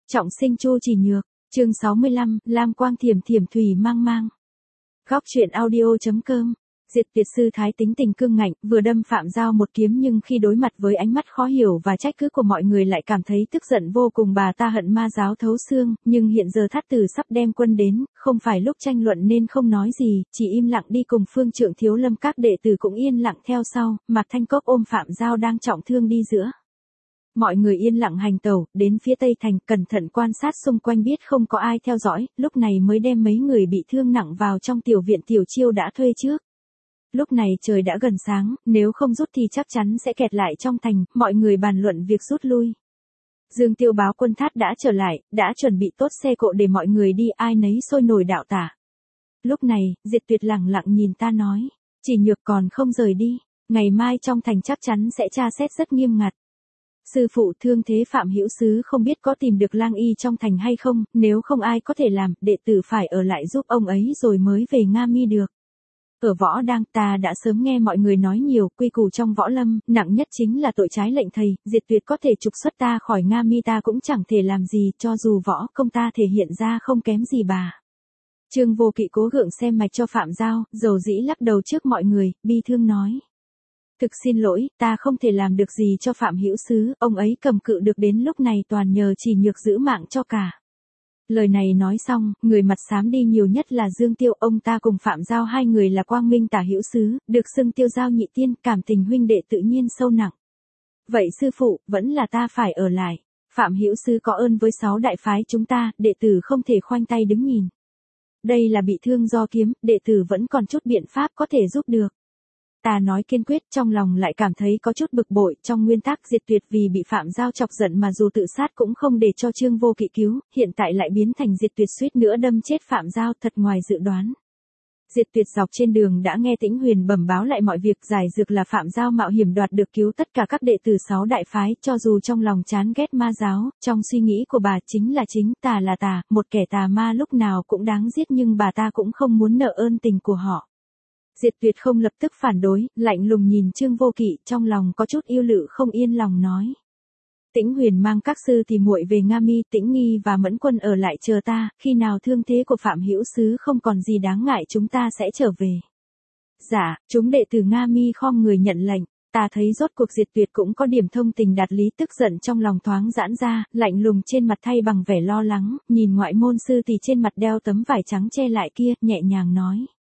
Trọng sinh Chu Chỉ Nhược, chương 65, lam quang thiểm thiểm thủy mang mang. Góc truyện audio.com. Diệt Tuyệt sư thái tính tình cương ngạnh, vừa đâm Phạm Giao một kiếm nhưng khi đối mặt với ánh mắt khó hiểu và trách cứ của mọi người lại cảm thấy tức giận vô cùng. Bà ta hận ma giáo thấu xương, nhưng hiện giờ Thát Tử sắp đem quân đến, không phải lúc tranh luận nên không nói gì, chỉ im lặng đi cùng Phương Trượng Thiếu Lâm. Các đệ tử cũng yên lặng theo sau, Mạc Thanh Cốc ôm Phạm Giao đang trọng thương đi giữa. Mọi người yên lặng hành tẩu, đến phía Tây Thành, cẩn thận quan sát xung quanh biết không có ai theo dõi, lúc này mới đem mấy người bị thương nặng vào trong tiểu viện Tiểu Chiêu đã thuê trước. Lúc này trời đã gần sáng, nếu không rút thì chắc chắn sẽ kẹt lại trong thành, mọi người bàn luận việc rút lui. Dương Tiêu báo quân Thát đã trở lại, đã chuẩn bị tốt xe cộ để mọi người đi, ai nấy sôi nổi đạo tả. Lúc này, Diệt Tuyệt lẳng lặng nhìn ta nói, Chỉ Nhược còn không rời đi, ngày mai trong thành chắc chắn sẽ tra xét rất nghiêm ngặt. Sư phụ thương thế Phạm Hữu Sứ không biết có tìm được lang y trong thành hay không, nếu không ai có thể làm, đệ tử phải ở lại giúp ông ấy rồi mới về Nga Mi được. Ở Võ Đang ta đã sớm nghe mọi người nói nhiều, quy củ trong võ lâm, nặng nhất chính là tội trái lệnh thầy, Diệt Tuyệt có thể trục xuất ta khỏi Nga Mi ta cũng chẳng thể làm gì, cho dù võ công ta thể hiện ra không kém gì bà. Trương Vô Kỵ cố gượng xem mạch cho Phạm Giao, dầu dĩ lắc đầu trước mọi người, bi thương nói. Thực xin lỗi, ta không thể làm được gì cho Phạm Hữu Sứ, ông ấy cầm cự được đến lúc này toàn nhờ Chỉ Nhược giữ mạng cho cả. Lời này nói xong, người mặt xám đi nhiều nhất là Dương Tiêu, ông ta cùng Phạm Giao hai người là quang minh tả hữu sứ, được xưng Tiêu Giao nhị tiên, cảm tình huynh đệ tự nhiên sâu nặng. Vậy sư phụ, vẫn là ta phải ở lại. Phạm Hữu Sứ có ơn với 6 đại phái chúng ta, đệ tử không thể khoanh tay đứng nhìn. Đây là bị thương do kiếm, đệ tử vẫn còn chút biện pháp có thể giúp được. Ta nói kiên quyết, trong lòng lại cảm thấy có chút bực bội, trong nguyên tắc Diệt Tuyệt vì bị Phạm Giao chọc giận mà dù tự sát cũng không để cho Trương Vô Kỵ cứu, hiện tại lại biến thành Diệt Tuyệt suýt nữa đâm chết Phạm Giao, thật ngoài dự đoán. Diệt Tuyệt dọc trên đường đã nghe Tĩnh Huyền bẩm báo lại mọi việc, giải dược là Phạm Giao mạo hiểm đoạt được cứu tất cả các đệ tử 6 đại phái, cho dù trong lòng chán ghét ma giáo, trong suy nghĩ của bà chính là chính, tà là tà, một kẻ tà ma lúc nào cũng đáng giết nhưng bà ta cũng không muốn nợ ơn tình của họ. Diệt Tuyệt không lập tức phản đối, lạnh lùng nhìn Trương Vô Kỵ, trong lòng có chút yêu lự không yên lòng nói. Tĩnh Huyền mang các sư thì muội về Nga Mi, Tĩnh Nghi và Mẫn Quân ở lại chờ ta, khi nào thương thế của Phạm Hữu Sứ không còn gì đáng ngại chúng ta sẽ trở về. Dạ, chúng đệ tử Nga Mi khom người nhận lệnh, ta thấy rốt cuộc Diệt Tuyệt cũng có điểm thông tình đạt lý, tức giận trong lòng thoáng giãn ra, lạnh lùng trên mặt thay bằng vẻ lo lắng, nhìn ngoại môn sư thì trên mặt đeo tấm vải trắng che lại kia, nhẹ nhàng nói.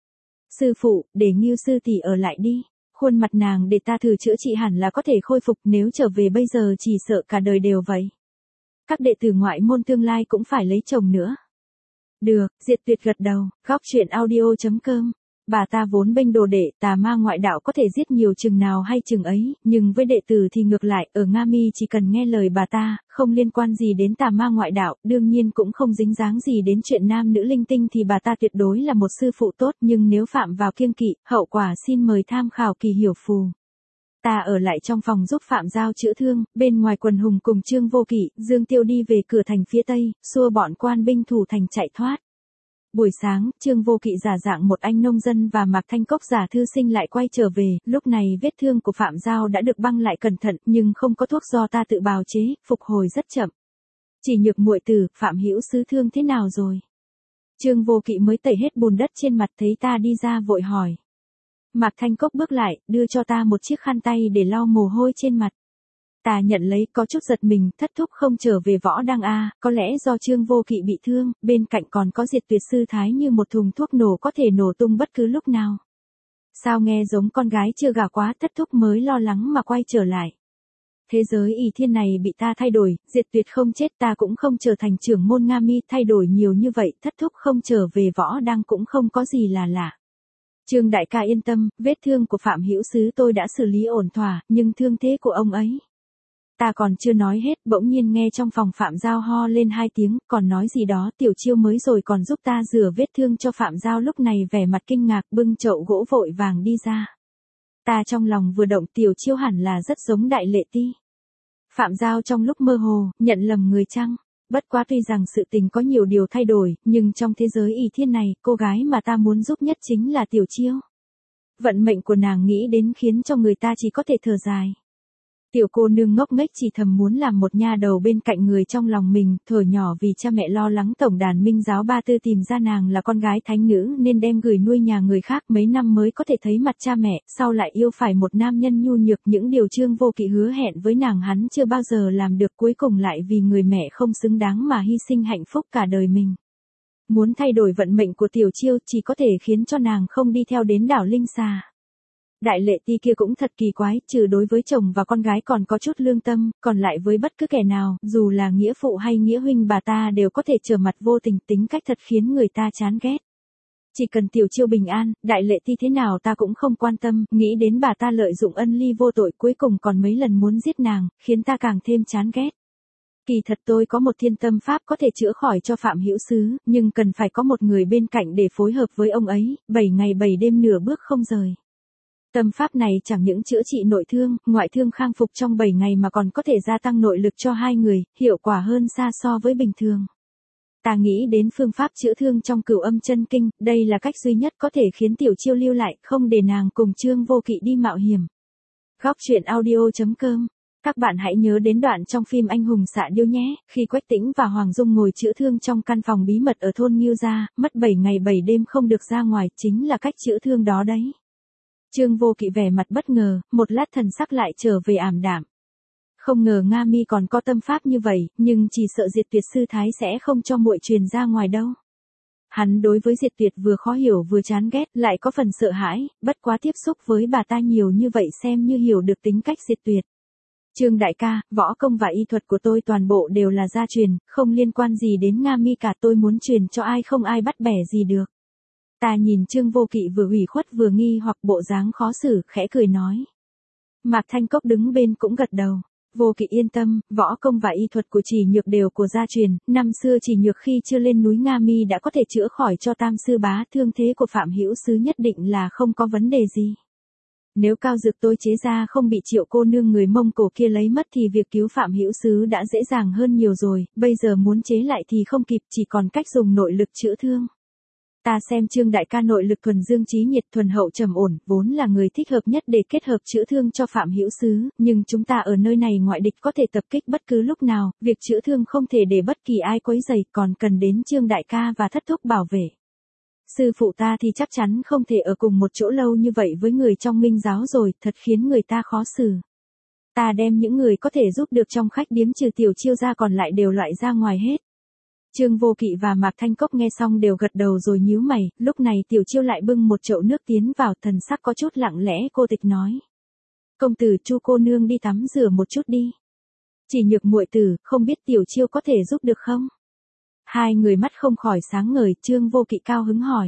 Sư phụ, để Ngưu sư tỷ ở lại đi, khuôn mặt nàng để ta thử chữa trị hẳn là có thể khôi phục, nếu trở về bây giờ chỉ sợ cả đời đều vậy. Các đệ tử ngoại môn tương lai cũng phải lấy chồng nữa. Được, Diệt Tuyệt gật đầu, góc truyện audio.com. Bà ta vốn bênh đồ đệ, tà ma ngoại đạo có thể giết nhiều chừng nào hay chừng ấy, nhưng với đệ tử thì ngược lại, ở Nga Mi chỉ cần nghe lời bà ta, không liên quan gì đến tà ma ngoại đạo, đương nhiên cũng không dính dáng gì đến chuyện nam nữ linh tinh thì bà ta tuyệt đối là một sư phụ tốt, nhưng nếu phạm vào kiêng kỵ, hậu quả xin mời tham khảo Kỳ Hiểu Phù. Ta ở lại trong phòng giúp Phạm Giao chữa thương, bên ngoài Quần Hùng cùng Trương Vô Kỵ, Dương Tiêu đi về cửa thành phía Tây, xua bọn quan binh thủ thành chạy thoát. Buổi sáng, Trương Vô Kỵ giả dạng một anh nông dân và Mạc Thanh Cốc giả thư sinh lại quay trở về, lúc này vết thương của Phạm Giao đã được băng lại cẩn thận, nhưng không có thuốc do ta tự bào chế, phục hồi rất chậm. Chỉ Nhược muội tử, Phạm Hữu Sứ thương thế nào rồi? Trương Vô Kỵ mới tẩy hết bùn đất trên mặt thấy ta đi ra vội hỏi. Mạc Thanh Cốc bước lại, đưa cho ta một chiếc khăn tay để lau mồ hôi trên mặt. Ta nhận lấy có chút giật mình, thất thúc không trở về Võ Đang a, có lẽ do Trương Vô Kỵ bị thương, bên cạnh còn có Diệt Tuyệt sư thái như một thùng thuốc nổ có thể nổ tung bất cứ lúc nào. Sao nghe giống con gái chưa gả quá, thất thúc mới lo lắng mà quay trở lại. Thế giới ỷ thiên này bị ta thay đổi, Diệt Tuyệt không chết ta cũng không trở thành trưởng môn Nga Mi, thay đổi nhiều như vậy, thất thúc không trở về Võ Đang cũng không có gì là lạ. Trương đại ca yên tâm, vết thương của Phạm Hữu Sứ tôi đã xử lý ổn thỏa, nhưng thương thế của ông ấy. Ta còn chưa nói hết, bỗng nhiên nghe trong phòng Phạm Giao ho lên 2 tiếng, còn nói gì đó, Tiểu Chiêu mới rồi còn giúp ta rửa vết thương cho Phạm Giao, lúc này vẻ mặt kinh ngạc bưng chậu gỗ vội vàng đi ra. Ta trong lòng vừa động, Tiểu Chiêu hẳn là rất giống Đại Lệ Ti. Phạm Giao trong lúc mơ hồ, nhận lầm người chăng? Bất quá tuy rằng sự tình có nhiều điều thay đổi, nhưng trong thế giới ỷ thiên này, cô gái mà ta muốn giúp nhất chính là Tiểu Chiêu. Vận mệnh của nàng nghĩ đến khiến cho người ta chỉ có thể thở dài. Tiểu cô nương ngốc nghếch chỉ thầm muốn làm một nha đầu bên cạnh người trong lòng mình, thuở nhỏ vì cha mẹ lo lắng tổng đàn Minh giáo ba tư tìm ra nàng là con gái thánh nữ nên đem gửi nuôi nhà người khác mấy năm mới có thể thấy mặt cha mẹ, sau lại yêu phải một nam nhân nhu nhược, những điều Trương Vô Kỵ hứa hẹn với nàng hắn chưa bao giờ làm được, cuối cùng lại vì người mẹ không xứng đáng mà hy sinh hạnh phúc cả đời mình. Muốn thay đổi vận mệnh của Tiểu Chiêu chỉ có thể khiến cho nàng không đi theo đến đảo Linh Xà. Đại Lệ Ti kia cũng thật kỳ quái, trừ đối với chồng và con gái còn có chút lương tâm, còn lại với bất cứ kẻ nào, dù là nghĩa phụ hay nghĩa huynh bà ta đều có thể trở mặt vô tình, tính cách thật khiến người ta chán ghét. Chỉ cần Tiểu Chiêu bình an, Đại Lệ Ti thế nào ta cũng không quan tâm, nghĩ đến bà ta lợi dụng ân ly vô tội cuối cùng còn mấy lần muốn giết nàng, khiến ta càng thêm chán ghét. Kỳ thật tôi có một thiên tâm pháp có thể chữa khỏi cho Phạm Hữu Sứ, nhưng cần phải có một người bên cạnh để phối hợp với ông ấy, 7 ngày 7 đêm nửa bước không rời. Tâm pháp này chẳng những chữa trị nội thương, ngoại thương khang phục trong 7 ngày mà còn có thể gia tăng nội lực cho hai người, hiệu quả hơn xa so với bình thường. Ta nghĩ đến phương pháp chữa thương trong Cửu Âm Chân Kinh, đây là cách duy nhất có thể khiến Tiểu Chiêu lưu lại, không để nàng cùng Trương Vô Kỵ đi mạo hiểm. Góc truyện audio.com. Các bạn hãy nhớ đến đoạn trong phim Anh hùng xạ điêu nhé, khi Quách Tĩnh và Hoàng Dung ngồi chữa thương trong căn phòng bí mật ở thôn Ngưu Gia, mất 7 ngày 7 đêm không được ra ngoài, chính là cách chữa thương đó đấy. Trương Vô Kỵ vẻ mặt bất ngờ, một lát thần sắc lại trở về ảm đạm. Không ngờ Nga Mi còn có tâm pháp như vậy, nhưng chỉ sợ Diệt Tuyệt sư thái sẽ không cho muội truyền ra ngoài đâu. Hắn đối với Diệt Tuyệt vừa khó hiểu vừa chán ghét, lại có phần sợ hãi, bất quá tiếp xúc với bà ta nhiều như vậy xem như hiểu được tính cách Diệt Tuyệt. Trương đại ca, võ công và y thuật của tôi toàn bộ đều là gia truyền, không liên quan gì đến Nga Mi cả, tôi muốn truyền cho ai không ai bắt bẻ gì được. Ta nhìn Trương Vô Kỵ vừa ủy khuất vừa nghi hoặc bộ dáng khó xử, khẽ cười nói. Mạc Thanh Cốc đứng bên cũng gật đầu. Vô Kỵ yên tâm, võ công và y thuật của Chỉ Nhược đều của gia truyền, năm xưa Chỉ Nhược khi chưa lên núi Nga Mi đã có thể chữa khỏi cho Tam sư bá, thương thế của Phạm Hữu Sứ nhất định là không có vấn đề gì. Nếu cao dược tôi chế ra không bị Triệu cô nương người Mông Cổ kia lấy mất thì việc cứu Phạm Hữu Sứ đã dễ dàng hơn nhiều rồi, bây giờ muốn chế lại thì không kịp, chỉ còn cách dùng nội lực chữa thương. Ta xem Trương đại ca nội lực thuần dương trí nhiệt, thuần hậu trầm ổn, vốn là người thích hợp nhất để kết hợp chữa thương cho Phạm Hữu Sứ, nhưng chúng ta ở nơi này ngoại địch có thể tập kích bất cứ lúc nào, việc chữa thương không thể để bất kỳ ai quấy rầy, còn cần đến Trương đại ca và thất thúc bảo vệ. Sư phụ ta thì chắc chắn không thể ở cùng một chỗ lâu như vậy với người trong Minh giáo rồi, thật khiến người ta khó xử. Ta đem những người có thể giúp được trong khách điếm trừ Tiểu Chiêu ra còn lại đều loại ra ngoài hết. Trương Vô Kỵ và Mạc Thanh Cốc nghe xong đều gật đầu rồi nhíu mày, lúc này Tiểu Chiêu lại bưng một chậu nước tiến vào, thần sắc có chút lặng lẽ, cô tịch nói. Công tử, Chu cô nương đi tắm rửa một chút đi. Chỉ Nhược muội tử, không biết Tiểu Chiêu có thể giúp được không? Hai người mắt không khỏi sáng ngời, Trương Vô Kỵ cao hứng hỏi.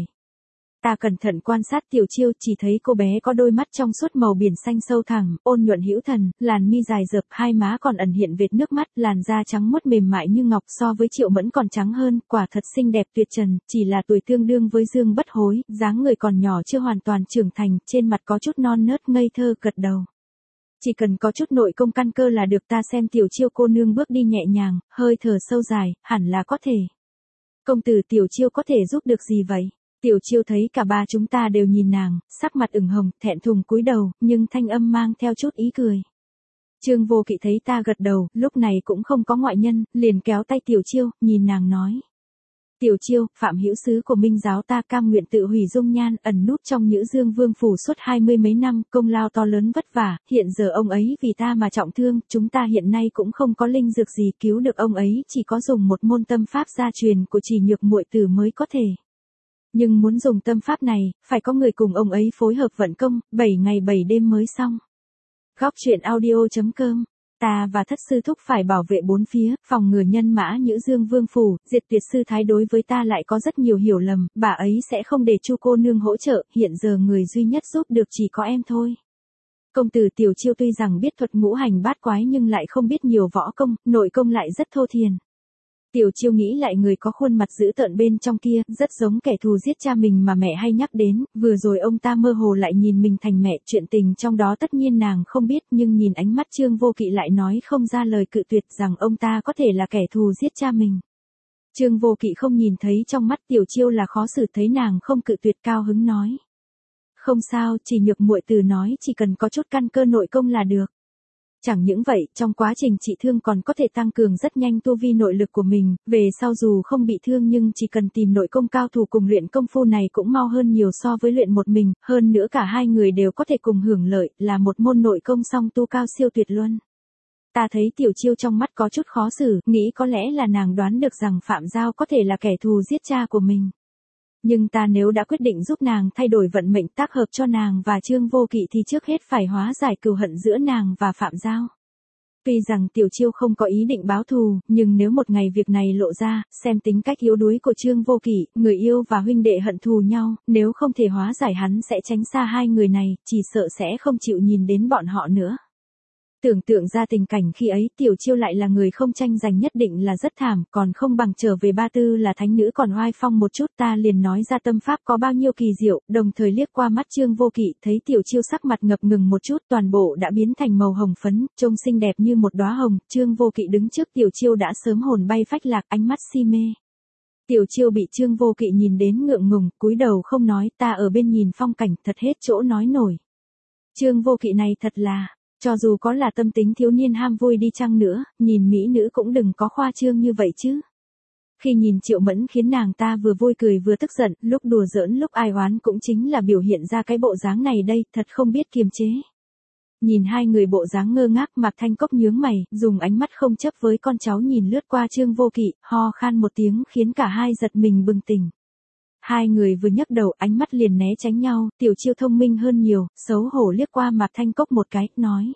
Ta cẩn thận quan sát Tiểu Chiêu, chỉ thấy cô bé có đôi mắt trong suốt màu biển xanh sâu thẳm, ôn nhuận hữu thần, làn mi dài dợp, hai má còn ẩn hiện vệt nước mắt, làn da trắng muốt mềm mại như ngọc, so với Triệu Mẫn còn trắng hơn, quả thật xinh đẹp tuyệt trần, chỉ là tuổi tương đương với Dương Bất Hối, dáng người còn nhỏ chưa hoàn toàn trưởng thành, trên mặt có chút non nớt ngây thơ, gật đầu. Chỉ cần có chút nội công căn cơ là được, ta xem Tiểu Chiêu cô nương bước đi nhẹ nhàng, hơi thở sâu dài, hẳn là có thể. Công tử, Tiểu Chiêu có thể giúp được gì vậy? Tiểu Chiêu thấy cả ba chúng ta đều nhìn nàng, sắc mặt ửng hồng, thẹn thùng cúi đầu, nhưng thanh âm mang theo chút ý cười. Trương Vô Kỵ thấy ta gật đầu, lúc này cũng không có ngoại nhân, liền kéo tay Tiểu Chiêu, nhìn nàng nói. Tiểu Chiêu, Phạm Hữu Sứ của Minh giáo ta cam nguyện tự hủy dung nhan, ẩn núp trong Nhữ Dương Vương phủ suốt 20 mấy năm, công lao to lớn vất vả, hiện giờ ông ấy vì ta mà trọng thương, chúng ta hiện nay cũng không có linh dược gì cứu được ông ấy, chỉ có dùng một môn tâm pháp gia truyền của Chỉ Nhược muội tử mới có thể. Nhưng muốn dùng tâm pháp này, phải có người cùng ông ấy phối hợp vận công, 7 ngày 7 đêm mới xong. Góc truyện audio.com. Ta và thất sư thúc phải bảo vệ bốn phía, phòng ngừa nhân mã Nhữ Dương Vương phủ, Diệt Tuyệt sư thái đối với ta lại có rất nhiều hiểu lầm, bà ấy sẽ không để Chu cô nương hỗ trợ, hiện giờ người duy nhất giúp được chỉ có em thôi. Công tử, Tiểu Chiêu tuy rằng biết thuật ngũ hành bát quái nhưng lại không biết nhiều võ công, nội công lại rất thô thiền. Tiểu Chiêu nghĩ lại người có khuôn mặt dữ tợn bên trong kia, rất giống kẻ thù giết cha mình mà mẹ hay nhắc đến, vừa rồi ông ta mơ hồ lại nhìn mình thành mẹ, chuyện tình trong đó tất nhiên nàng không biết, nhưng nhìn ánh mắt Trương Vô Kỵ lại nói không ra lời cự tuyệt rằng ông ta có thể là kẻ thù giết cha mình. Trương Vô Kỵ không nhìn thấy trong mắt Tiểu Chiêu là khó xử, thấy nàng không cự tuyệt cao hứng nói. Không sao, Chỉ Nhược muội tử nói chỉ cần có chút căn cơ nội công là được. Chẳng những vậy, trong quá trình trị thương còn có thể tăng cường rất nhanh tu vi nội lực của mình, về sau dù không bị thương nhưng chỉ cần tìm nội công cao thủ cùng luyện công phu này cũng mau hơn nhiều so với luyện một mình, hơn nữa cả hai người đều có thể cùng hưởng lợi, là một môn nội công song tu cao siêu tuyệt luân. Ta thấy Tiểu Chiêu trong mắt có chút khó xử, nghĩ có lẽ là nàng đoán được rằng Phạm Giao có thể là kẻ thù giết cha của mình. Nhưng ta nếu đã quyết định giúp nàng thay đổi vận mệnh tác hợp cho nàng và Trương Vô Kỵ thì trước hết phải hóa giải cừu hận giữa nàng và Phạm Giao. Tuy rằng Tiểu Chiêu không có ý định báo thù, nhưng nếu một ngày việc này lộ ra, xem tính cách yếu đuối của Trương Vô Kỵ, người yêu và huynh đệ hận thù nhau, nếu không thể hóa giải hắn sẽ tránh xa hai người này, chỉ sợ sẽ không chịu nhìn đến bọn họ nữa. Tưởng tượng ra tình cảnh khi ấy Tiểu Chiêu lại là người không tranh giành nhất định là rất thảm, còn không bằng trở về Ba Tư là thánh nữ còn oai phong một chút. Ta liền nói ra tâm pháp có bao nhiêu kỳ diệu, đồng thời liếc qua mắt Trương Vô Kỵ, thấy Tiểu Chiêu sắc mặt ngập ngừng một chút, toàn bộ đã biến thành màu hồng phấn, trông xinh đẹp như một đóa hồng. Trương Vô Kỵ đứng trước Tiểu Chiêu đã sớm hồn bay phách lạc, ánh mắt si mê. Tiểu Chiêu bị Trương Vô Kỵ nhìn đến ngượng ngùng, cúi đầu không nói, ta ở bên nhìn phong cảnh, thật hết chỗ nói nổi. Trương Vô Kỵ này thật là, cho dù có là tâm tính thiếu niên ham vui đi chăng nữa, nhìn mỹ nữ cũng đừng có khoa trương như vậy chứ. Khi nhìn Triệu Mẫn khiến nàng ta vừa vui cười vừa tức giận, lúc đùa giỡn lúc ai oán cũng chính là biểu hiện ra cái bộ dáng này đây, thật không biết kiềm chế. Nhìn hai người bộ dáng ngơ ngác, Mạc Thanh Cốc nhướng mày, dùng ánh mắt không chấp với con cháu nhìn lướt qua Trương Vô Kỵ, ho khan một tiếng khiến cả hai giật mình bừng tỉnh. Hai người vừa nhấc đầu ánh mắt liền né tránh nhau, Tiểu Chiêu thông minh hơn nhiều, xấu hổ liếc qua Mạc Thanh Cốc một cái, nói.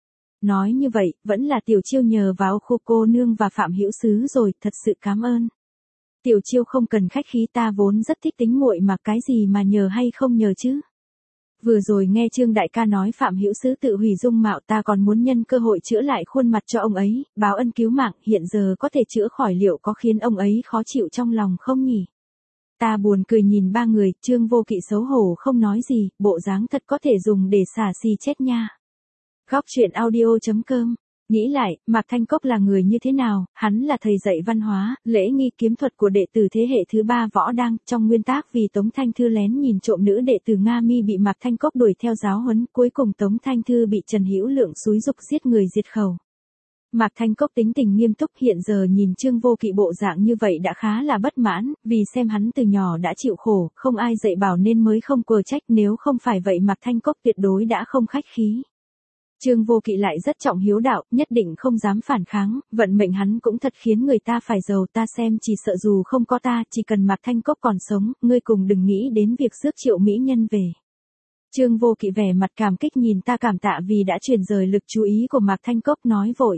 Nói như vậy, vẫn là Tiểu Chiêu nhờ vào cô nương và Phạm Hữu Sứ rồi, thật sự cảm ơn. Tiểu Chiêu không cần khách khí, ta vốn rất thích tính muội mà cái gì mà nhờ hay không nhờ chứ. Vừa rồi nghe Trương đại ca nói Phạm Hữu Sứ tự hủy dung mạo, ta còn muốn nhân cơ hội chữa lại khuôn mặt cho ông ấy, báo ân cứu mạng, hiện giờ có thể chữa khỏi, liệu có khiến ông ấy khó chịu trong lòng không nhỉ? Ta buồn cười nhìn ba người, Trương Vô Kỵ xấu hổ không nói gì, bộ dáng thật có thể dùng để xả xì chết nha. Góc truyện audio.com. Nghĩ lại, Mạc Thanh Cốc là người như thế nào, hắn là thầy dạy văn hóa, lễ nghi kiếm thuật của đệ tử thế hệ thứ 3 Võ Đăng, trong nguyên tác vì Tống Thanh Thư lén nhìn trộm nữ đệ tử Nga Mi bị Mạc Thanh Cốc đuổi theo giáo huấn, cuối cùng Tống Thanh Thư bị Trần Hữu Lượng xúi giục giết người diệt khẩu. Mạc Thanh Cốc tính tình nghiêm túc, hiện giờ nhìn Trương Vô Kỵ bộ dạng như vậy đã khá là bất mãn, vì xem hắn từ nhỏ đã chịu khổ, không ai dạy bảo nên mới không quờ trách, nếu không phải vậy Mạc Thanh Cốc tuyệt đối đã không khách khí. Trương Vô Kỵ lại rất trọng hiếu đạo, nhất định không dám phản kháng, vận mệnh hắn cũng thật khiến người ta phải giàu, ta xem chỉ sợ dù không có ta, chỉ cần Mạc Thanh Cốc còn sống, ngươi cùng đừng nghĩ đến việc rước Triệu mỹ nhân về. Trương Vô Kỵ vẻ mặt cảm kích nhìn ta cảm tạ vì đã chuyển rời lực chú ý của Mạc Thanh Cốc, nói vội.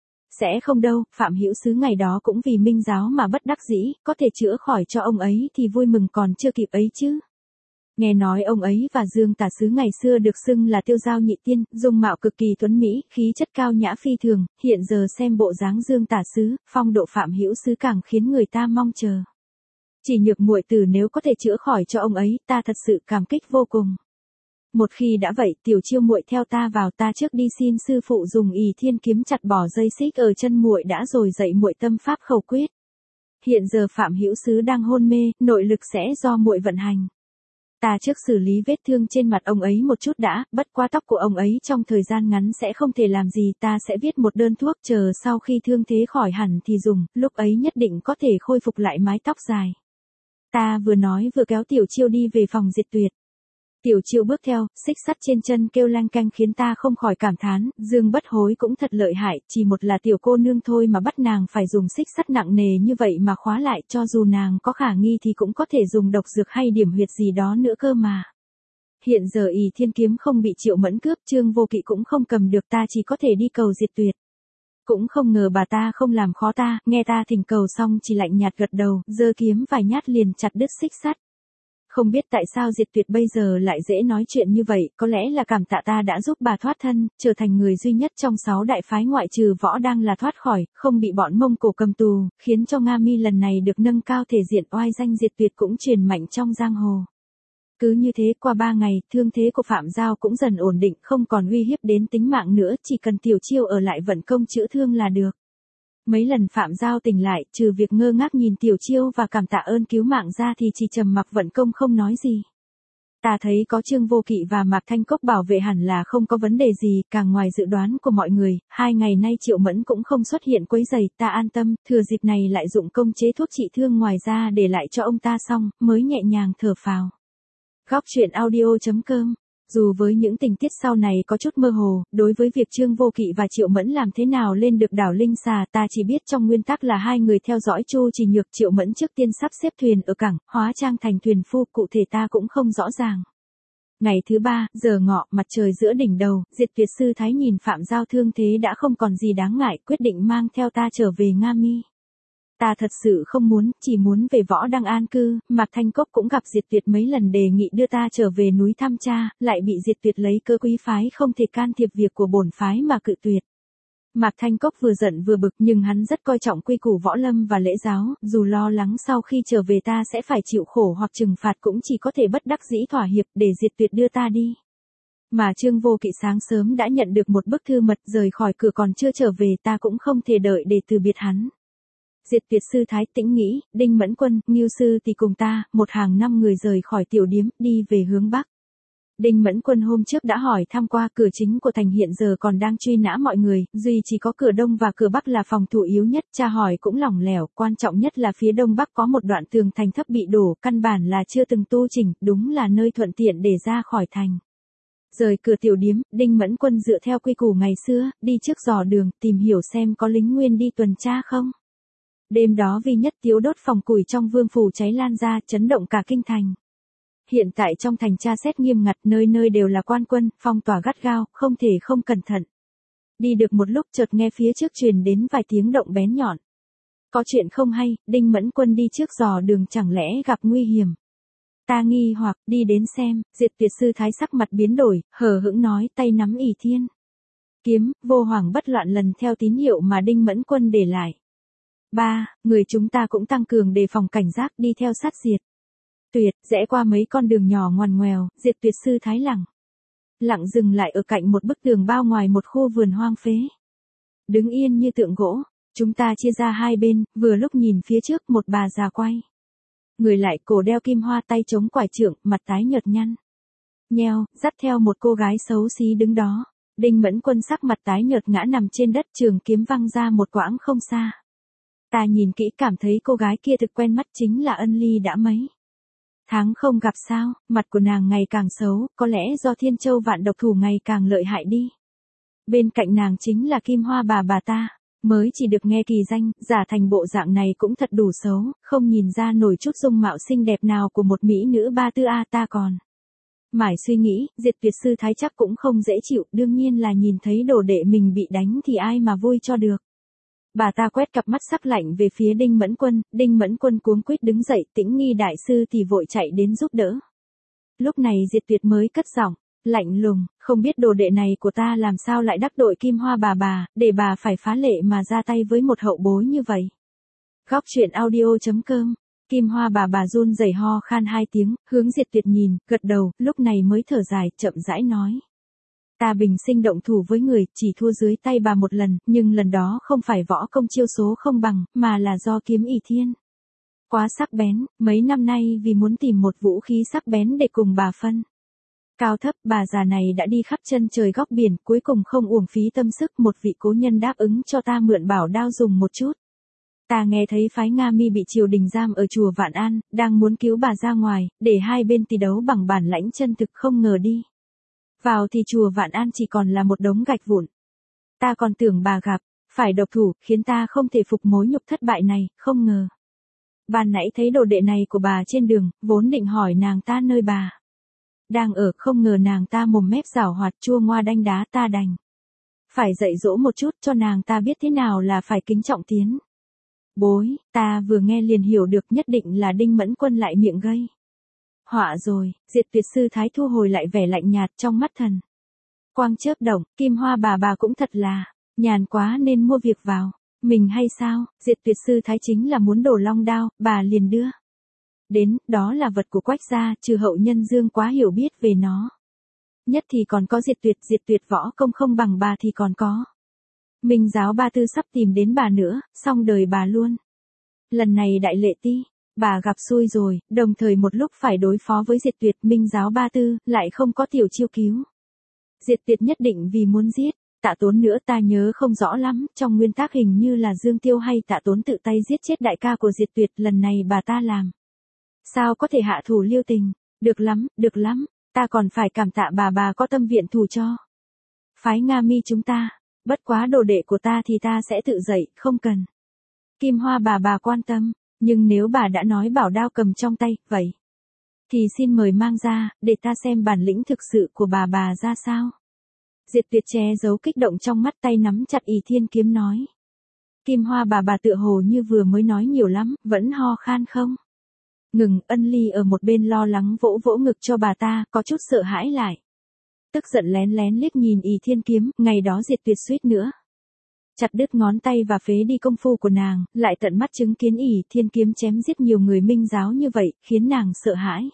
Sẽ không đâu, Phạm Hữu Sứ ngày đó cũng vì minh giáo mà bất đắc dĩ, có thể chữa khỏi cho ông ấy thì vui mừng còn chưa kịp ấy chứ. Nghe nói ông ấy và Dương Tả Sứ ngày xưa được xưng là tiêu giao nhị tiên, dung mạo cực kỳ tuấn mỹ, khí chất cao nhã phi thường, hiện giờ xem bộ dáng Dương Tả Sứ, phong độ Phạm Hữu Sứ càng khiến người ta mong chờ. Chỉ nhược muội tử nếu có thể chữa khỏi cho ông ấy, ta thật sự cảm kích vô cùng. Một khi đã vậy, Tiểu Chiêu muội theo ta vào, ta trước đi xin sư phụ dùng Ỷ Thiên kiếm chặt bỏ dây xích ở chân muội đã rồi dạy muội tâm pháp khẩu quyết. Hiện giờ Phạm Hữu Sứ đang hôn mê, nội lực sẽ do muội vận hành. Ta trước xử lý vết thương trên mặt ông ấy một chút đã, bất quá tóc của ông ấy trong thời gian ngắn sẽ không thể làm gì, ta sẽ viết một đơn thuốc, chờ sau khi thương thế khỏi hẳn thì dùng, lúc ấy nhất định có thể khôi phục lại mái tóc dài. Ta vừa nói vừa kéo Tiểu Chiêu đi về phòng diệt tuyệt. Tiểu Chiêu bước theo, xích sắt trên chân kêu lanh canh khiến ta không khỏi cảm thán, Dương Bất Hối cũng thật lợi hại, chỉ một là tiểu cô nương thôi mà bắt nàng phải dùng xích sắt nặng nề như vậy mà khóa lại, cho dù nàng có khả nghi thì cũng có thể dùng độc dược hay điểm huyệt gì đó nữa cơ mà. Hiện giờ Ỷ Thiên kiếm không bị Triệu Mẫn cướp, Trương Vô Kỵ cũng không cầm được, ta chỉ có thể đi cầu diệt tuyệt. Cũng không ngờ bà ta không làm khó ta, nghe ta thỉnh cầu xong chỉ lạnh nhạt gật đầu, giơ kiếm vài nhát liền chặt đứt xích sắt. Không biết tại sao diệt tuyệt bây giờ lại dễ nói chuyện như vậy, có lẽ là cảm tạ ta đã giúp bà thoát thân, trở thành người duy nhất trong 6 đại phái ngoại trừ Võ Đăng là thoát khỏi, không bị bọn Mông Cổ cầm tù, khiến cho Nga Mi lần này được nâng cao thể diện, oai danh diệt tuyệt cũng truyền mạnh trong giang hồ. Cứ như thế qua 3 ngày, thương thế của Phạm Giao cũng dần ổn định, không còn uy hiếp đến tính mạng nữa, chỉ cần Tiểu Chiêu ở lại vận công chữa thương là được. Mấy lần Phạm Giao tỉnh lại, trừ việc ngơ ngác nhìn Tiểu Chiêu và cảm tạ ơn cứu mạng ra thì chỉ trầm mặc vận công không nói gì. Ta thấy có Trương Vô Kỵ và Mạc Thanh Cốc bảo vệ hẳn là không có vấn đề gì, càng ngoài dự đoán của mọi người, 2 ngày nay Triệu Mẫn cũng không xuất hiện quấy rầy, ta an tâm, thừa dịp này lại dụng công chế thuốc trị thương ngoài ra để lại cho ông ta xong, mới nhẹ nhàng thở phào. Góc truyện audio.com. Dù với những tình tiết sau này có chút mơ hồ, đối với việc Trương Vô Kỵ và Triệu Mẫn làm thế nào lên được đảo Linh Xà, ta chỉ biết trong nguyên tắc là hai người theo dõi Chu Chỉ Nhược. Triệu Mẫn trước tiên sắp xếp thuyền ở cảng, hóa trang thành thuyền phu, cụ thể ta cũng không rõ ràng. Ngày thứ 3, giờ ngọ, mặt trời giữa đỉnh đầu, Diệt Tuyệt Sư Thái nhìn Phạm Giao thương thế đã không còn gì đáng ngại, quyết định mang theo ta trở về Nga Mi. Ta thật sự không muốn, chỉ muốn về Võ Đăng an cư. Mạc Thanh Cốc cũng gặp Diệt Tuyệt mấy lần đề nghị đưa ta trở về núi thăm cha, lại bị Diệt Tuyệt lấy cơ quý phái không thể can thiệp việc của bổn phái mà cự tuyệt. Mạc Thanh Cốc vừa giận vừa bực, nhưng hắn rất coi trọng quy củ võ lâm và lễ giáo, dù lo lắng sau khi trở về ta sẽ phải chịu khổ hoặc trừng phạt cũng chỉ có thể bất đắc dĩ thỏa hiệp để Diệt Tuyệt đưa ta đi. Mà Trương Vô Kỵ sáng sớm đã nhận được một bức thư mật, rời khỏi cửa còn chưa trở về, ta cũng không thể đợi để từ biệt hắn. Diệt Tuyệt Sư Thái tĩnh nghĩ, Đinh Mẫn Quân, Ngưu Sư thì cùng ta, một hàng 5 người rời khỏi tiểu điếm, đi về hướng Bắc. Đinh Mẫn Quân hôm trước đã hỏi thăm qua, cửa chính của thành hiện giờ còn đang truy nã mọi người, duy chỉ có cửa đông và cửa bắc là phòng thủ yếu nhất, tra hỏi cũng lỏng lẻo, quan trọng nhất là phía đông bắc có một đoạn tường thành thấp bị đổ, căn bản là chưa từng tu chỉnh, đúng là nơi thuận tiện để ra khỏi thành. Rời cửa tiểu điếm, Đinh Mẫn Quân dựa theo quy củ ngày xưa, đi trước dò đường, tìm hiểu xem có lính nguyên đi tuần tra không. Đêm đó vì nhất tiếu đốt phòng củi trong vương phủ cháy lan ra, chấn động cả kinh thành. Hiện tại trong thành tra xét nghiêm ngặt, nơi nơi đều là quan quân, phong tỏa gắt gao, không thể không cẩn thận. Đi được một lúc chợt nghe phía trước truyền đến vài tiếng động bén nhọn. Có chuyện không hay, Đinh Mẫn Quân đi trước dò đường chẳng lẽ gặp nguy hiểm. Ta nghi hoặc, đi đến xem, Diệt Tuyệt Sư Thái sắc mặt biến đổi, hờ hững nói, tay nắm ỷ thiên kiếm, vô hoảng bất loạn lần theo tín hiệu mà Đinh Mẫn Quân để lại. 3. Người chúng ta cũng tăng cường đề phòng cảnh giác, đi theo sát Diệt Tuyệt, rẽ qua mấy con đường nhỏ ngoằn ngoèo, Diệt Tuyệt Sư Thái lặng dừng lại ở cạnh một bức tường bao ngoài một khu vườn hoang phế. Đứng yên như tượng gỗ, chúng ta chia ra hai bên, vừa lúc nhìn phía trước một bà già quay người lại, cổ đeo kim hoa, tay chống quải trượng, mặt tái nhợt nhăn nheo, dắt theo một cô gái xấu xí đứng đó. Đinh Mẫn Quân sắc mặt tái nhợt ngã nằm trên đất, trường kiếm văng ra một quãng không xa. Ta nhìn kỹ cảm thấy cô gái kia thực quen mắt, chính là Ân Ly đã mấy tháng không gặp sao, mặt của nàng ngày càng xấu, có lẽ do Thiên Châu Vạn Độc thủ ngày càng lợi hại đi. Bên cạnh nàng chính là Kim Hoa bà ta, mới chỉ được nghe kỳ danh, giả thành bộ dạng này cũng thật đủ xấu, không nhìn ra nổi chút dung mạo xinh đẹp nào của một mỹ nữ 34A. Ta còn mải suy nghĩ, Diệt Tuyệt Sư Thái chắc cũng không dễ chịu, đương nhiên là nhìn thấy đồ đệ mình bị đánh thì ai mà vui cho được. Bà ta quét cặp mắt sắc lạnh về phía Đinh Mẫn Quân cuống quýt đứng dậy, Tĩnh Nghi đại sư thì vội chạy đến giúp đỡ. Lúc này Diệt Tuyệt mới cất giọng, lạnh lùng, không biết đồ đệ này của ta làm sao lại đắc tội Kim Hoa bà, để bà phải phá lệ mà ra tay với một hậu bối như vậy. Góc truyện audio.com. Kim Hoa bà run rẩy ho khan 2 tiếng, hướng Diệt Tuyệt nhìn, gật đầu, lúc này mới thở dài, chậm rãi nói. Ta bình sinh động thủ với người, chỉ thua dưới tay bà một lần, nhưng lần đó không phải võ công chiêu số không bằng, mà là do kiếm ỷ thiên quá sắc bén, mấy năm nay vì muốn tìm một vũ khí sắc bén để cùng bà phân cao thấp, bà già này đã đi khắp chân trời góc biển, cuối cùng không uổng phí tâm sức, một vị cố nhân đáp ứng cho ta mượn bảo đao dùng một chút. Ta nghe thấy phái Nga Mi bị triều đình giam ở chùa Vạn An, đang muốn cứu bà ra ngoài, để hai bên tỷ đấu bằng bản lãnh chân thực, không ngờ đi vào thì chùa Vạn An chỉ còn là một đống gạch vụn. Ta còn tưởng bà gặp phải độc thủ, khiến ta không thể phục mối nhục thất bại này, không ngờ. Ban nãy thấy đồ đệ này của bà trên đường, vốn định hỏi nàng ta nơi bà đang ở, không ngờ nàng ta mồm mép giảo hoạt chua ngoa đanh đá, ta đành phải dạy dỗ một chút cho nàng ta biết thế nào là phải kính trọng tiến bối. Ta vừa nghe liền hiểu được, nhất định là Đinh Mẫn Quân lại miệng gây họa rồi. Diệt Tuyệt Sư Thái thu hồi lại vẻ lạnh nhạt, trong mắt thần quang chớp động, Kim Hoa bà cũng thật là nhàn quá nên mua việc vào mình hay sao. Diệt Tuyệt Sư Thái chính là muốn đổ long đao, bà liền đưa đến, đó là vật của Quách gia, trừ hậu nhân Dương quá hiểu biết về nó nhất thì còn có Diệt Tuyệt võ công không bằng bà thì còn có Minh Giáo Ba Tư sắp tìm đến bà nữa, xong đời bà luôn. Lần này đại lệ ti Bà gặp xui rồi, đồng thời một lúc phải đối phó với Diệt Tuyệt, Minh Giáo Ba Tư, lại không có Tiểu Chiêu cứu. Diệt Tuyệt nhất định vì muốn giết. Tạ Tốn nữa ta nhớ không rõ lắm, trong nguyên tác hình như là Dương Tiêu hay Tạ Tốn tự tay giết chết đại ca của Diệt Tuyệt, lần này bà ta làm. Sao có thể hạ thủ lưu tình, được lắm, ta còn phải cảm tạ bà có tâm viện thủ cho. Phái Nga Mi chúng ta, bất quá đồ đệ của ta thì ta sẽ tự dậy, không cần. Kim Hoa bà quan tâm, nhưng nếu bà đã nói bảo đao cầm trong tay, vậy thì xin mời mang ra, để ta xem bản lĩnh thực sự của bà ra sao. Diệt Tuyệt che giấu kích động trong mắt, tay nắm chặt ỷ thiên kiếm nói. Kim Hoa bà tựa hồ như vừa mới nói nhiều lắm, vẫn ho khan không? Ngừng, Ân Ly ở một bên lo lắng vỗ vỗ ngực cho bà ta, có chút sợ hãi lại. Tức giận lén lén liếc nhìn ỷ thiên kiếm, ngày đó Diệt Tuyệt suýt nữa chặt đứt ngón tay và phế đi công phu của nàng, lại tận mắt chứng kiến ỷ thiên kiếm chém giết nhiều người Minh Giáo như vậy, khiến nàng sợ hãi.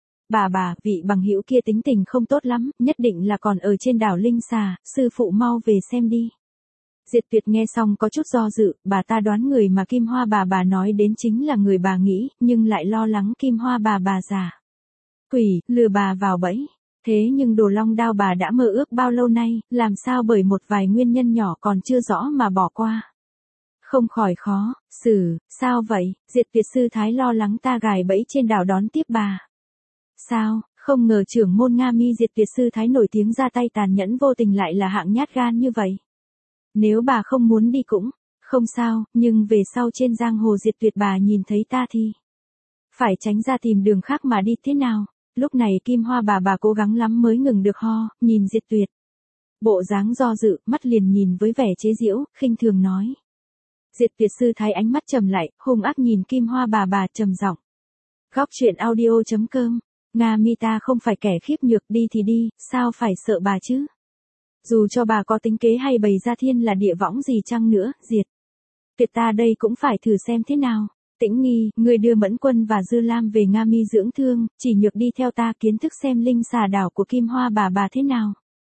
Bà, vị bằng hữu kia tính tình không tốt lắm, nhất định là còn ở trên đảo Linh Xà, sư phụ mau về xem đi. Diệt Tuyệt nghe xong có chút do dự, bà ta đoán người mà Kim Hoa bà nói đến chính là người bà nghĩ, nhưng lại lo lắng Kim Hoa bà già quỷ, lừa bà vào bẫy. Thế nhưng Đồ Long Đao bà đã mơ ước bao lâu nay, làm sao bởi một vài nguyên nhân nhỏ còn chưa rõ mà bỏ qua. Không khỏi khó xử, sao vậy? Diệt Tuyệt sư thái lo lắng ta gài bẫy trên đảo đón tiếp bà. Sao, không ngờ trưởng môn Nga Mi Diệt Tuyệt sư thái nổi tiếng ra tay tàn nhẫn vô tình lại là hạng nhát gan như vậy. Nếu bà không muốn đi cũng không sao, nhưng về sau trên giang hồ Diệt Tuyệt bà nhìn thấy ta thì phải tránh ra tìm đường khác mà đi thế nào. Lúc này Kim Hoa bà cố gắng lắm mới ngừng được ho, nhìn Diệt Tuyệt. Bộ dáng do dự, mắt liền nhìn với vẻ chế giễu, khinh thường nói. Diệt Tuyệt sư thái ánh mắt trầm lại, hung ác nhìn Kim Hoa bà trầm giọng. Góc truyện audio.com, Nga Mi ta không phải kẻ khiếp nhược, đi thì đi, sao phải sợ bà chứ? Dù cho bà có tính kế hay bày ra thiên là địa võng gì chăng nữa, Diệt Tuyệt ta đây cũng phải thử xem thế nào. Tĩnh Nghi, người đưa Mẫn Quân và Dư Lam về Nga Mi dưỡng thương, chỉ nhược đi theo ta kiến thức xem Linh Xà đảo của Kim Hoa bà thế nào.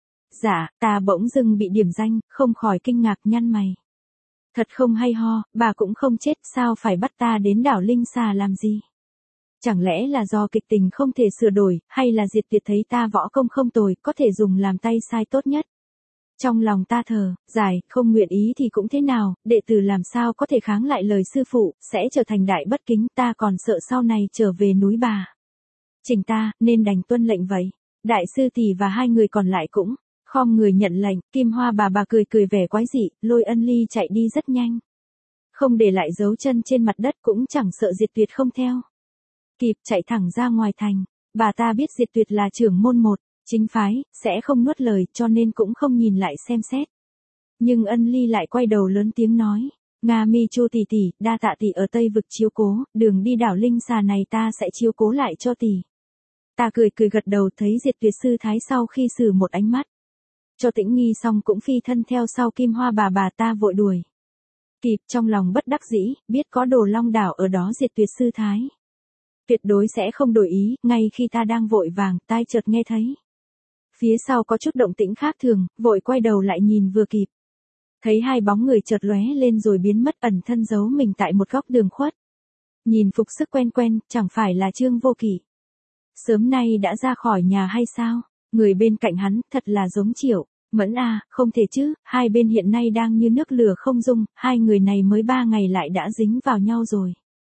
Dạ, ta bỗng dưng bị điểm danh, không khỏi kinh ngạc nhăn mày. Thật không hay ho, bà cũng không chết, sao phải bắt ta đến đảo Linh Xà làm gì? Chẳng lẽ là do kịch tình không thể sửa đổi, hay là Diệt Tuyệt thấy ta võ công không tồi, có thể dùng làm tay sai tốt nhất? Trong lòng ta thở dài, không nguyện ý thì cũng thế nào, đệ tử làm sao có thể kháng lại lời sư phụ, sẽ trở thành đại bất kính, ta còn sợ sau này trở về núi bà. Trình ta, nên đành tuân lệnh vậy. Đại sư tỷ và hai người còn lại cũng khom người nhận lệnh. Kim Hoa bà cười vẻ quái dị, lôi Ân Ly chạy đi rất nhanh. Không để lại dấu chân trên mặt đất, cũng chẳng sợ Diệt Tuyệt không theo kịp, chạy thẳng ra ngoài thành. Bà ta biết Diệt Tuyệt là trưởng môn một chính phái, sẽ không nuốt lời, cho nên cũng không nhìn lại xem xét. Nhưng Ân Ly lại quay đầu lớn tiếng nói. Nga Mi Chu tỷ tỷ, đa tạ tỷ ở Tây Vực chiếu cố, đường đi đảo Linh Xà này ta sẽ chiếu cố lại cho tỷ. Ta cười gật đầu, thấy Diệt Tuyệt sư thái sau khi xử một ánh mắt cho Tĩnh Nghi xong cũng phi thân theo sau Kim Hoa bà ta vội đuổi kịp, trong lòng bất đắc dĩ, biết có Đồ Long đảo ở đó Diệt Tuyệt sư thái tuyệt đối sẽ không đổi ý. Ngay khi ta đang vội vàng, tai chợt nghe thấy phía sau có chút động tĩnh khác thường, vội quay đầu lại nhìn vừa kịp. Thấy hai bóng người chợt lóe lên rồi biến mất, ẩn thân giấu mình tại một góc đường khuất. Nhìn phục sức quen, chẳng phải là Trương Vô Kỵ. Sớm nay đã ra khỏi nhà hay sao? Người bên cạnh hắn, thật là giống Triệu Mẫn à, không thể chứ, hai bên hiện nay đang như nước lửa không dung, hai người này mới 3 ngày lại đã dính vào nhau rồi.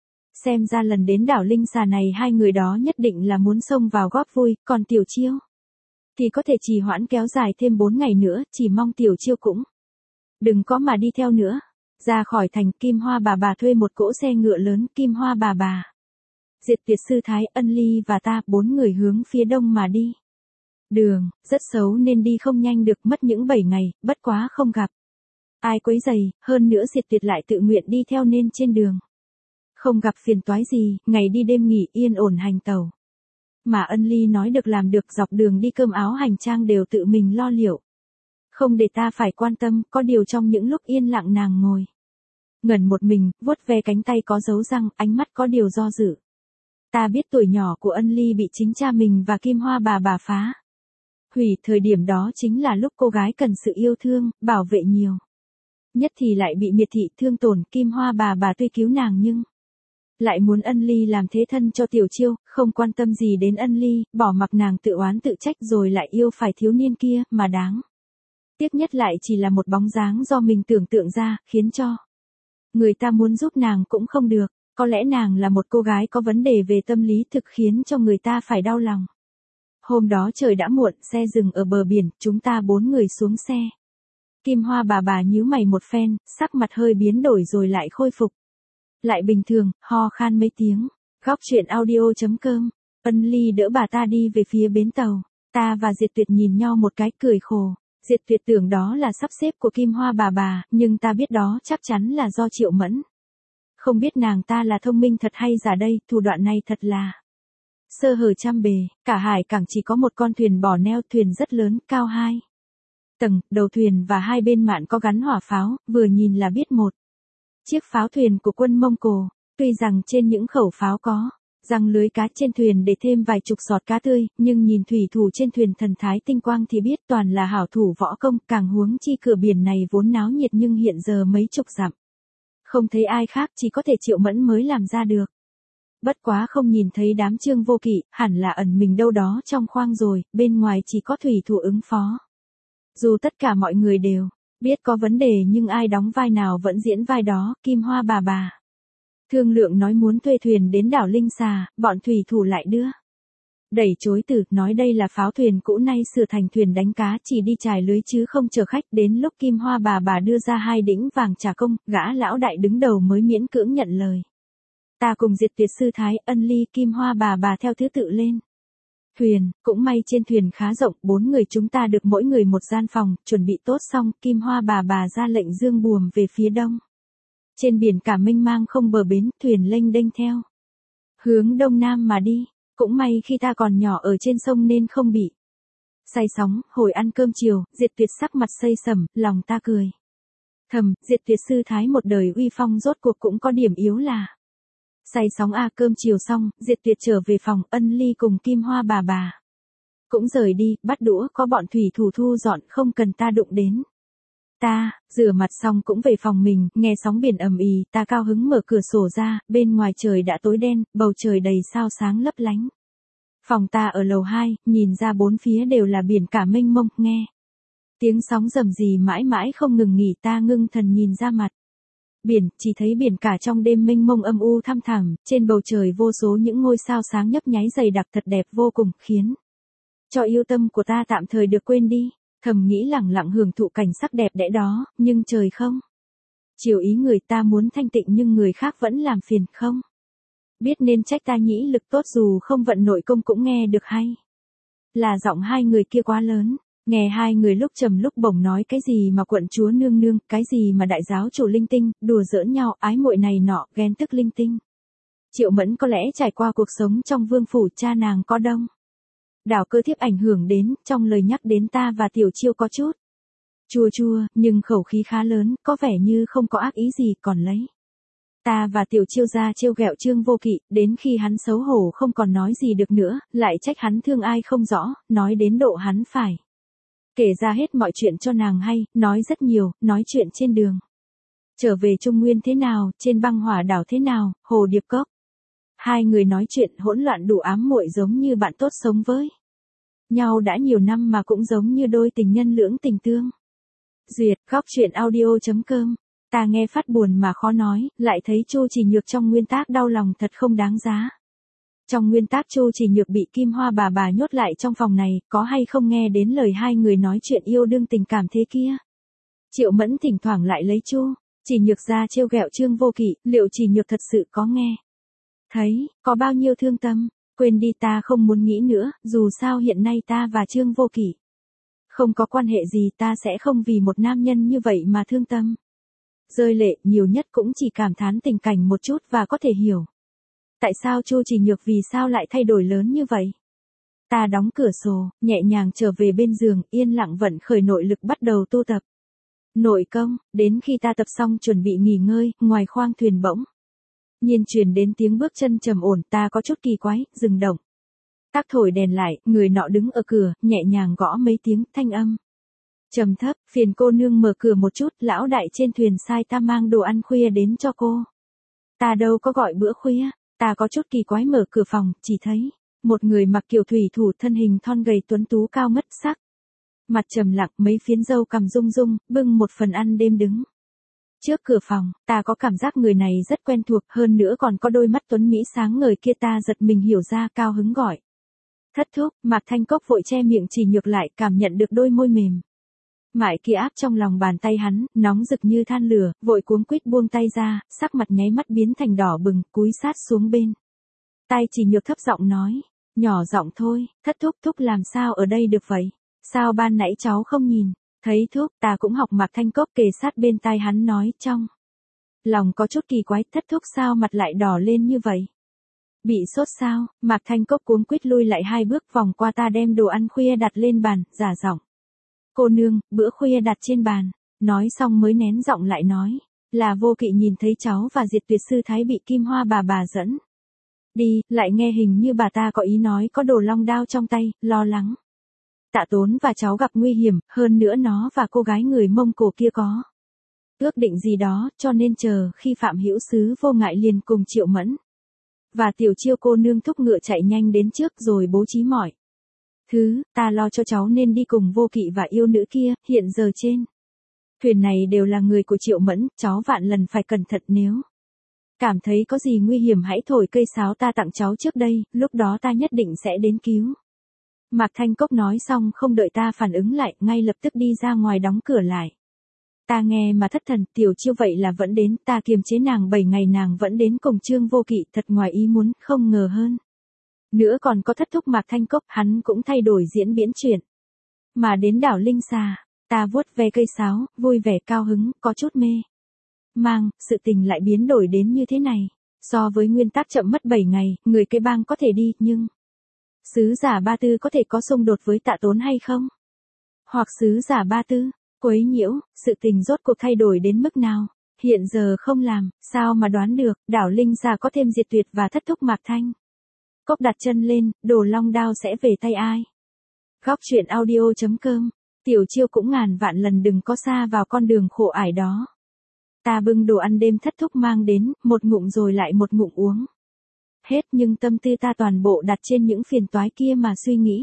Xem ra lần đến đảo Linh Xà này hai người đó nhất định là muốn xông vào góp vui, còn Tiểu Chiêu thì có thể trì hoãn kéo dài thêm 4 ngày nữa, chỉ mong Tiểu Chiêu cũng đừng có mà đi theo nữa. Ra khỏi thành, Kim Hoa bà thuê một cỗ xe ngựa lớn. Kim Hoa bà, Diệt Tuyệt sư thái, Ân Ly và ta, 4 người hướng phía đông mà đi. Đường rất xấu nên đi không nhanh được, mất những 7 ngày, bất quá không gặp ai quấy rầy, hơn nữa Diệt Tuyệt lại tự nguyện đi theo nên trên đường không gặp phiền toái gì, ngày đi đêm nghỉ yên ổn hành tàu. Mà Ân Ly nói được làm được, dọc đường đi cơm áo hành trang đều tự mình lo liệu. Không để ta phải quan tâm, có điều trong những lúc yên lặng nàng ngồi ngẩn một mình, vuốt ve cánh tay có dấu răng, ánh mắt có điều do dự. Ta biết tuổi nhỏ của Ân Ly bị chính cha mình và Kim Hoa bà phá hủy, thời điểm đó chính là lúc cô gái cần sự yêu thương, bảo vệ nhiều nhất thì lại bị miệt thị thương tổn. Kim Hoa bà tuy cứu nàng nhưng Lại muốn Ân Ly làm thế thân cho Tiểu Chiêu, không quan tâm gì đến Ân Ly, bỏ mặc nàng tự oán tự trách rồi lại yêu phải thiếu niên kia, mà đáng. Tiếc nhất lại chỉ là một bóng dáng do mình tưởng tượng ra, khiến cho người ta muốn giúp nàng cũng không được, có lẽ nàng là một cô gái có vấn đề về tâm lý thực khiến cho người ta phải đau lòng. Hôm đó trời đã muộn, xe dừng ở bờ biển, chúng ta 4 người xuống xe. Kim Hoa bà nhíu mày một phen, sắc mặt hơi biến đổi rồi lại khôi phục. Lại bình thường, ho khan mấy tiếng. Góc chuyện audio.com. Ân Ly đỡ bà ta đi về phía bến tàu. Ta và Diệt Tuyệt nhìn nhau một cái cười khổ. Diệt Tuyệt tưởng đó là sắp xếp của Kim Hoa bà, nhưng ta biết đó chắc chắn là do Triệu Mẫn. Không biết nàng ta là thông minh thật hay giả đây, thủ đoạn này thật là sơ hở trăm bề. Cả hải cảng chỉ có một con thuyền bỏ neo, thuyền rất lớn, cao 2 tầng, đầu thuyền và hai bên mạn có gắn hỏa pháo, vừa nhìn là biết một chiếc pháo thuyền của quân Mông Cổ. Tuy rằng trên những khẩu pháo có răng lưới cá trên thuyền để thêm vài chục giọt cá tươi, nhưng nhìn thủy thủ trên thuyền thần thái tinh quang thì biết toàn là hảo thủ võ công, càng huống chi cửa biển này vốn náo nhiệt nhưng hiện giờ mấy chục dặm không thấy ai khác, chỉ có thể Triệu Mẫn mới làm ra được. Bất quá không nhìn thấy đám Trương Vô Kỵ, hẳn là ẩn mình đâu đó trong khoang rồi, bên ngoài chỉ có thủy thủ ứng phó. Dù tất cả mọi người đều biết có vấn đề nhưng ai đóng vai nào vẫn diễn vai đó. Kim Hoa bà thương lượng nói muốn thuê thuyền đến đảo Linh Xà, bọn thủy thủ lại đẩy chối từ, nói đây là pháo thuyền cũ nay sửa thành thuyền đánh cá, chỉ đi chài lưới chứ không chở khách. Đến lúc Kim Hoa bà đưa ra 2 đĩnh vàng trả công, gã lão đại đứng đầu mới miễn cưỡng nhận lời. Ta cùng Diệt Tuyệt sư thái, Ân Ly, Kim Hoa bà theo thứ tự lên thuyền. Cũng may trên thuyền khá rộng, 4 người chúng ta được mỗi người một gian phòng. Chuẩn bị tốt xong, Kim Hoa bà ra lệnh dương buồm về phía đông. Trên biển cả mênh mang không bờ bến, thuyền lênh đênh theo hướng đông nam mà đi. Cũng may khi ta còn nhỏ ở trên sông nên không bị say sóng. Hồi ăn cơm chiều, Diệt Tuyệt sắc mặt xây sầm, lòng ta cười thầm, Diệt Tuyệt sư thái một đời uy phong rốt cuộc cũng có điểm yếu là say sóng a. Cơm chiều xong, Diệt Tuyệt trở về phòng, Ân Ly cùng Kim Hoa bà cũng rời đi, bắt đũa có bọn thủy thủ thu dọn, không cần ta đụng đến. Ta rửa mặt xong cũng về phòng mình, nghe sóng biển ầm ĩ, ta cao hứng mở cửa sổ ra, bên ngoài trời đã tối đen, bầu trời đầy sao sáng lấp lánh. Phòng ta ở lầu 2, nhìn ra bốn phía đều là biển cả mênh mông, nghe tiếng sóng rầm rì mãi mãi không ngừng nghỉ. Ta ngưng thần nhìn ra mặt biển, chỉ thấy biển cả trong đêm mênh mông âm u thăm thẳm, trên bầu trời vô số những ngôi sao sáng nhấp nháy dày đặc thật đẹp vô cùng, khiến cho yêu tâm của ta tạm thời được quên đi. Thầm nghĩ lẳng lặng hưởng thụ cảnh sắc đẹp đẽ đó, nhưng trời không chiều ý người. Ta muốn thanh tịnh nhưng người khác vẫn làm phiền, không biết nên trách ta nhĩ lực tốt dù không vận nội công cũng nghe được, hay là giọng hai người kia quá lớn. Nghe hai người lúc trầm lúc bổng nói cái gì mà quận chúa nương nương, cái gì mà đại giáo chủ linh tinh, đùa giỡn nhau, ái muội này nọ, ghen tức linh tinh. Triệu Mẫn có lẽ trải qua cuộc sống trong vương phủ, cha nàng có đông đảo cơ thiếp ảnh hưởng đến, trong lời nhắc đến ta và Tiểu Chiêu có chút chua chua, nhưng khẩu khí khá lớn, có vẻ như không có ác ý gì, còn lấy ta và Tiểu Chiêu ra trêu ghẹo Trương Vô Kỵ, đến khi hắn xấu hổ không còn nói gì được nữa, lại trách hắn thương ai không rõ, nói đến độ hắn phải kể ra hết mọi chuyện cho nàng hay, nói rất nhiều, nói chuyện trên đường trở về Trung Nguyên thế nào, trên băng hỏa đảo thế nào, Hồ Điệp Cốc. Hai người nói chuyện hỗn loạn đủ ám muội, giống như bạn tốt sống với nhau đã nhiều năm mà cũng giống như đôi tình nhân lưỡng tình tương duyệt. Góc chuyện audio.com. Ta nghe phát buồn mà khó nói, lại thấy Chu Chỉ Nhược trong nguyên tác đau lòng thật không đáng giá. Trong nguyên tác Chu Chỉ Nhược bị Kim Hoa bà nhốt lại trong phòng này, có hay không nghe đến lời hai người nói chuyện yêu đương tình cảm thế kia. Triệu Mẫn thỉnh thoảng lại lấy Chu Chỉ Nhược ra trêu ghẹo Trương Vô Kỵ, liệu Chỉ Nhược thật sự có nghe thấy có bao nhiêu thương tâm. Quên đi, ta không muốn nghĩ nữa, dù sao hiện nay ta và Trương Vô Kỵ không có quan hệ gì, ta sẽ không vì một nam nhân như vậy mà thương tâm rơi lệ, nhiều nhất cũng chỉ cảm thán tình cảnh một chút và có thể hiểu tại sao Chu Chỉ Nhược vì sao lại thay đổi lớn như vậy. Ta đóng cửa sổ, nhẹ nhàng trở về bên giường, yên lặng vận khởi nội lực bắt đầu tu tập nội công. Đến khi ta tập xong chuẩn bị nghỉ ngơi, ngoài khoang thuyền bỗng nhiên truyền đến tiếng bước chân trầm ổn. Ta có chút kỳ quái, dừng động tác thổi đèn lại, người nọ đứng ở cửa, nhẹ nhàng gõ mấy tiếng, thanh âm trầm thấp, phiền cô nương mở cửa một chút, lão đại trên thuyền sai ta mang đồ ăn khuya đến cho cô. Ta đâu có gọi bữa khuya, ta có chút kỳ quái mở cửa phòng, chỉ thấy một người mặc kiểu thủy thủ thân hình thon gầy tuấn tú cao ngất sắc. Mặt trầm lặng mấy phiến râu cằm rung rung, bưng một phần ăn đêm đứng. Trước cửa phòng, ta có cảm giác người này rất quen thuộc, hơn nữa còn có đôi mắt tuấn mỹ sáng ngời kia, ta giật mình hiểu ra, cao hứng gọi. Thất thúc. Mạc Thanh Cốc vội che miệng chỉ nhược lại, cảm nhận được đôi môi mềm mại kia áp trong lòng bàn tay hắn, nóng rực như than lửa, vội cuống quýt buông tay ra, sắc mặt nháy mắt biến thành đỏ bừng, cúi sát xuống bên tay chỉ nhược thấp giọng nói, nhỏ giọng thôi, thất thúc thúc làm sao ở đây được vậy? Sao ban nãy cháu không nhìn? Thấy thúc, ta cũng học Mạc Thanh Cốc kề sát bên tai hắn nói, trong lòng có chút kỳ quái, thất thúc sao mặt lại đỏ lên như vậy? Bị sốt sao? Mạc Thanh Cốc cuống quýt lui lại 2 bước vòng qua ta, đem đồ ăn khuya đặt lên bàn, giả giọng. Cô nương, bữa khuya đặt trên bàn. Nói xong mới nén giọng lại nói, là Vô Kỵ nhìn thấy cháu và Diệt Tuyệt sư thái bị Kim Hoa bà dẫn đi, lại nghe hình như bà ta có ý nói có đồ long đao trong tay, lo lắng Tạ Tốn và cháu gặp nguy hiểm, hơn nữa nó và cô gái người Mông Cổ kia có ước định gì đó, cho nên chờ khi Phạm Hữu Sứ Vô Ngại liền cùng Triệu Mẫn và Tiểu Chiêu cô nương thúc ngựa chạy nhanh đến trước rồi bố trí mọi thứ, ta lo cho cháu nên đi cùng Vô Kỵ và yêu nữ kia, hiện giờ trên thuyền này đều là người của Triệu Mẫn, cháu vạn lần phải cẩn thận, nếu cảm thấy có gì nguy hiểm hãy thổi cây sáo ta tặng cháu trước đây, lúc đó ta nhất định sẽ đến cứu. Mạc Thanh Cốc nói xong không đợi ta phản ứng lại, ngay lập tức đi ra ngoài đóng cửa lại. Ta nghe mà thất thần, Tiểu Chiêu vậy là vẫn đến, ta kiềm chế nàng 7 ngày nàng vẫn đến cùng Trương Vô Kỵ, thật ngoài ý muốn, không ngờ hơn. Nữa còn có thất thúc Mạc Thanh Cốc, hắn cũng thay đổi diễn biến chuyện. Mà đến đảo Linh Xà, ta vuốt ve cây sáo, vui vẻ cao hứng, có chút mê mang, sự tình lại biến đổi đến như thế này. So với nguyên tắc chậm mất 7 ngày, người Cây Bang có thể đi, nhưng sứ giả Ba Tư có thể có xung đột với Tạ Tốn hay không? Hoặc sứ giả Ba Tư quấy nhiễu, sự tình rốt cuộc thay đổi đến mức nào? Hiện giờ không làm, sao mà đoán được, đảo Linh Xà có thêm Diệt Tuyệt và thất thúc Mạc Thanh Cốc đặt chân lên, đồ long đao sẽ về tay ai? Góc truyện audio.com. Tiểu Chiêu cũng ngàn vạn lần đừng có xa vào con đường khổ ải đó. Ta bưng đồ ăn đêm thất thúc mang đến, một ngụm rồi lại một ngụm uống hết, nhưng tâm tư ta toàn bộ đặt trên những phiền toái kia mà suy nghĩ.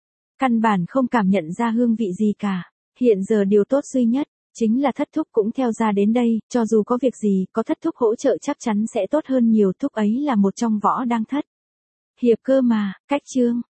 Căn bản không cảm nhận ra hương vị gì cả. Hiện giờ điều tốt duy nhất chính là thất thúc cũng theo ra đến đây, cho dù có việc gì, có thất thúc hỗ trợ chắc chắn sẽ tốt hơn nhiều, thúc ấy là một trong võ đang thất hiệp cơ mà. Cách chương